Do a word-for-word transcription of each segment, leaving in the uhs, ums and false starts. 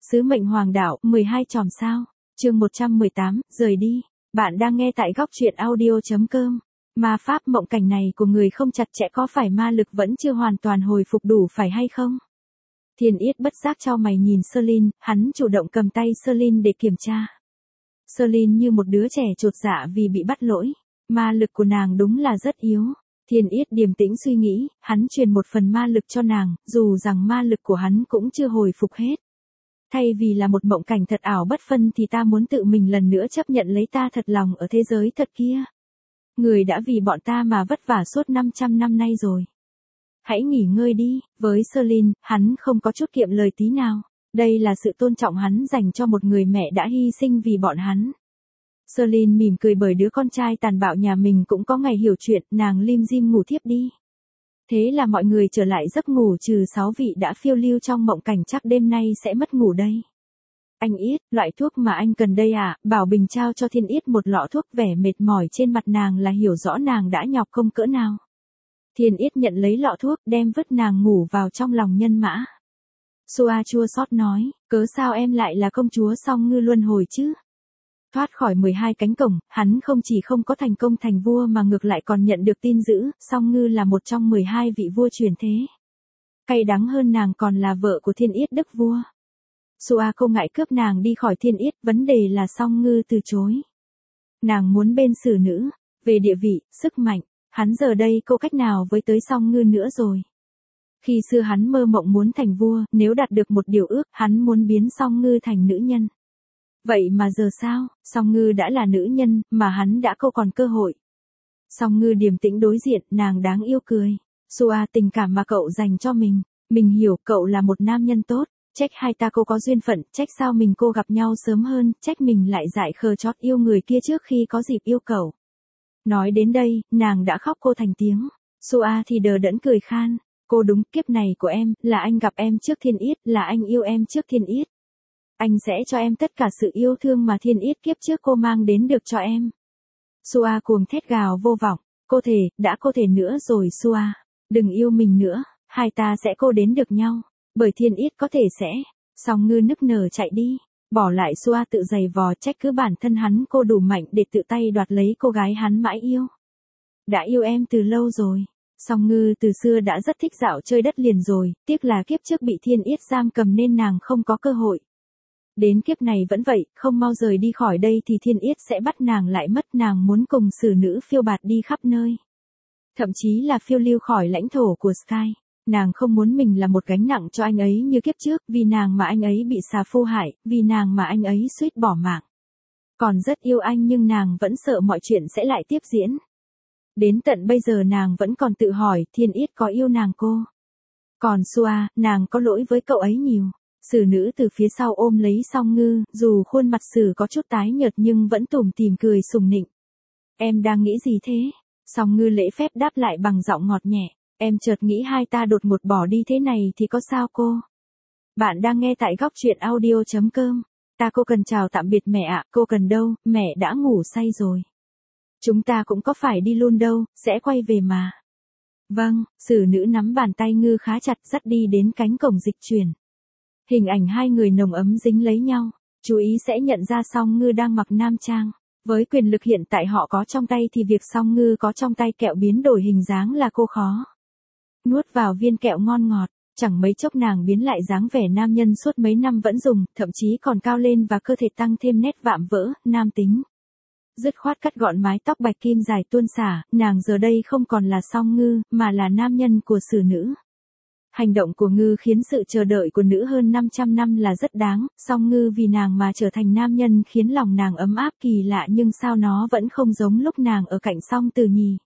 Sứ mệnh hoàng đạo, mười hai chòm sao. Chương một trăm mười tám, rời đi. Bạn đang nghe tại góc truyện audio chấm com. Ma pháp mộng cảnh này của người không chặt chẽ có phải ma lực vẫn chưa hoàn toàn hồi phục đủ phải hay không? Thiên Yết bất giác chau mày nhìn Celine, hắn chủ động cầm tay Celine để kiểm tra. Celine như một đứa trẻ chột dạ vì bị bắt lỗi. Ma lực của nàng đúng là rất yếu. Thiên Yết điềm tĩnh suy nghĩ, hắn truyền một phần ma lực cho nàng, dù rằng ma lực của hắn cũng chưa hồi phục hết. Thay vì là một mộng cảnh thật ảo bất phân thì ta muốn tự mình lần nữa chấp nhận lấy ta thật lòng ở thế giới thật kia. Người đã vì bọn ta mà vất vả suốt năm trăm năm nay rồi. Hãy nghỉ ngơi đi, với Celine, hắn không có chút kiệm lời tí nào. Đây là sự tôn trọng hắn dành cho một người mẹ đã hy sinh vì bọn hắn. Celine mỉm cười bởi đứa con trai tàn bạo nhà mình cũng có ngày hiểu chuyện, nàng lim dim ngủ thiếp đi. Thế là mọi người trở lại giấc ngủ trừ sáu vị đã phiêu lưu trong mộng cảnh chắc đêm nay sẽ mất ngủ đây. Anh Yết, loại thuốc mà anh cần đây à, Bảo Bình trao cho Thiên Yết một lọ thuốc, vẻ mệt mỏi trên mặt nàng là hiểu rõ nàng đã nhọc công cỡ nào. Thiên Yết nhận lấy lọ thuốc đem vứt nàng ngủ vào trong lòng nhân mã. Sua chua xót nói, cớ sao em lại là công chúa song ngư luân hồi chứ? Thoát khỏi mười hai cánh cổng, hắn không chỉ không có thành công thành vua mà ngược lại còn nhận được tin dữ, song ngư là một trong mười hai vị vua truyền thế. Cay đắng hơn nàng còn là vợ của Thiên Yết đức vua. Sua không ngại cướp nàng đi khỏi Thiên Yết, vấn đề là song ngư từ chối. Nàng muốn bên xử nữ, về địa vị, sức mạnh, hắn giờ đây có cách nào với tới song ngư nữa rồi. Khi xưa hắn mơ mộng muốn thành vua, nếu đạt được một điều ước, hắn muốn biến song ngư thành nữ nhân. Vậy mà giờ sao, song ngư đã là nữ nhân, mà hắn đã không còn cơ hội. Song ngư điềm tĩnh đối diện, nàng đáng yêu cười. Sua, tình cảm mà cậu dành cho mình, mình hiểu cậu là một nam nhân tốt, trách hai ta cô có duyên phận, trách sao mình cô gặp nhau sớm hơn, trách mình lại dại khờ chót yêu người kia trước khi có dịp yêu cậu. Nói đến đây, nàng đã khóc cô thành tiếng. Sua thì đờ đẫn cười khan, cô đúng, kiếp này của em, là anh gặp em trước Thiên Yết, là anh yêu em trước Thiên Yết. Anh sẽ cho em tất cả sự yêu thương mà Thiên Yết kiếp trước cô mang đến được cho em. Sua cuồng thét gào vô vọng, cô thề, đã cô thề nữa rồi Sua, đừng yêu mình nữa, hai ta sẽ cô đến được nhau, bởi Thiên Yết có thể sẽ. Song ngư nức nở chạy đi, bỏ lại Sua tự giày vò trách cứ bản thân hắn cô đủ mạnh để tự tay đoạt lấy cô gái hắn mãi yêu. Đã yêu em từ lâu rồi. Song ngư từ xưa đã rất thích dạo chơi đất liền rồi, tiếc là kiếp trước bị Thiên Yết giam cầm nên nàng không có cơ hội. Đến kiếp này vẫn vậy, không mau rời đi khỏi đây thì Thiên Yết sẽ bắt nàng lại mất, nàng muốn cùng xử nữ phiêu bạt đi khắp nơi. Thậm chí là phiêu lưu khỏi lãnh thổ của Sky. Nàng không muốn mình là một gánh nặng cho anh ấy như kiếp trước, vì nàng mà anh ấy bị xà phu hại, vì nàng mà anh ấy suýt bỏ mạng. Còn rất yêu anh nhưng nàng vẫn sợ mọi chuyện sẽ lại tiếp diễn. Đến tận bây giờ nàng vẫn còn tự hỏi Thiên Yết có yêu nàng cô. Còn Sua, nàng có lỗi với cậu ấy nhiều. Xử nữ từ phía sau ôm lấy song ngư, dù khuôn mặt xử có chút tái nhợt nhưng vẫn tủm tỉm cười sùng nịnh. Em đang nghĩ gì thế? Song ngư lễ phép đáp lại bằng giọng ngọt nhẹ. Em chợt nghĩ hai ta đột ngột bỏ đi thế này thì có sao cô? Bạn đang nghe tại góc truyện audio chấm com. Ta cô cần chào tạm biệt mẹ ạ, cô cần đâu, mẹ đã ngủ say rồi. Chúng ta cũng có phải đi luôn đâu, sẽ quay về mà. Vâng, xử nữ nắm bàn tay ngư khá chặt dắt đi đến cánh cổng dịch chuyển. Hình ảnh hai người nồng ấm dính lấy nhau, chú ý sẽ nhận ra song ngư đang mặc nam trang. Với quyền lực hiện tại họ có trong tay thì việc song ngư có trong tay kẹo biến đổi hình dáng là cô khó. Nuốt vào viên kẹo ngon ngọt, chẳng mấy chốc nàng biến lại dáng vẻ nam nhân suốt mấy năm vẫn dùng, thậm chí còn cao lên và cơ thể tăng thêm nét vạm vỡ, nam tính. Dứt khoát cắt gọn mái tóc bạch kim dài tuôn xả, nàng giờ đây không còn là song ngư, mà là nam nhân của xử nữ. Hành động của ngư khiến sự chờ đợi của nữ hơn năm trăm năm là rất đáng, song ngư vì nàng mà trở thành nam nhân khiến lòng nàng ấm áp kỳ lạ nhưng sao nó vẫn không giống lúc nàng ở cạnh song từ nhì.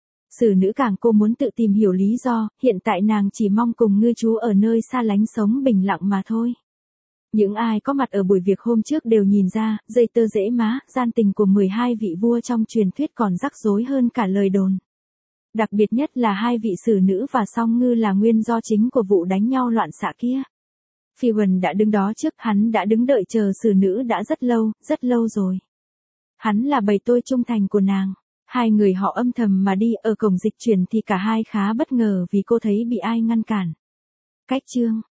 Xử nữ càng cô muốn tự tìm hiểu lý do, hiện tại nàng chỉ mong cùng ngư chú ở nơi xa lánh sống bình lặng mà thôi. Những ai có mặt ở buổi việc hôm trước đều nhìn ra, dây tơ dễ má, gian tình của mười hai vị vua trong truyền thuyết còn rắc rối hơn cả lời đồn. Đặc biệt nhất là hai vị xử nữ và song ngư là nguyên do chính của vụ đánh nhau loạn xạ kia. Phiwan đã đứng đó trước, hắn đã đứng đợi chờ xử nữ đã rất lâu, rất lâu rồi. Hắn là bầy tôi trung thành của nàng. Hai người họ âm thầm mà đi ở cổng dịch chuyển thì cả hai khá bất ngờ vì cô thấy bị ai ngăn cản. Cách chương